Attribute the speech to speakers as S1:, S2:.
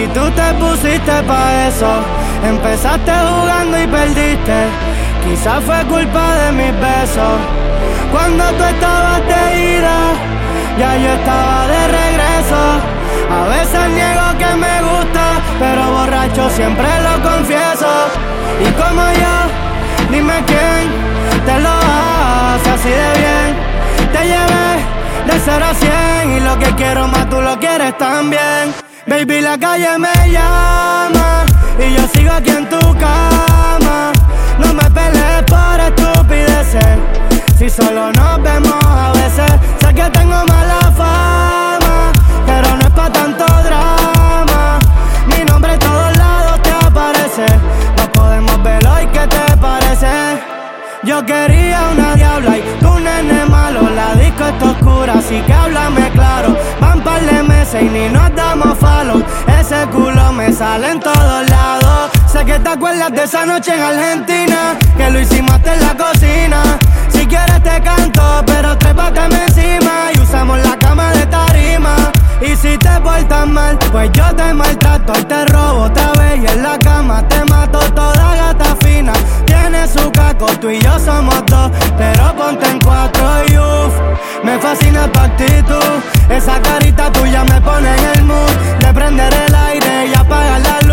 S1: Y tú te pusiste pa' eso. Empezaste jugando y perdiste. Quizás fue culpa de mis besos. Cuando tú estabas de ida, ya yo estaba de regreso. A veces niego que me gusta, pero borracho siempre lo confieso. Y como yo, dime quién te lo hace así de bien. Te llevé de 0 a 100 y lo que quiero más tú lo quieres también. Baby, la calle me llama y yo sigo aquí en tu cama. No me pelees por estupideces, si solo nos vemos a veces. Sé que tengo mala fama, pero no es pa' tanto drama. Mi nombre en todos lados te aparece. No podemos ver hoy, ¿qué te parece? Yo quería una diabla y tú nene malo. La disco está oscura, así que háblame claro. Van par de meses y ni nos damos follow. Ese culo me sale en todos lados. Sé que te acuerdas de esa noche en Argentina, que lo hicimos hasta en la cocina. Si quieres te canto, pero trépateme encima y usamos la cama de tarima. Y si te portas mal, pues yo te maltrato y te robo otra vez. Y en la cama te mato, toda gata fina tiene su caco, tú y yo somos dos, pero ponte en 4 y uff. Me fascina tu actitud, esa carita tuya me pone en el mood de prender el aire y apagar la luz.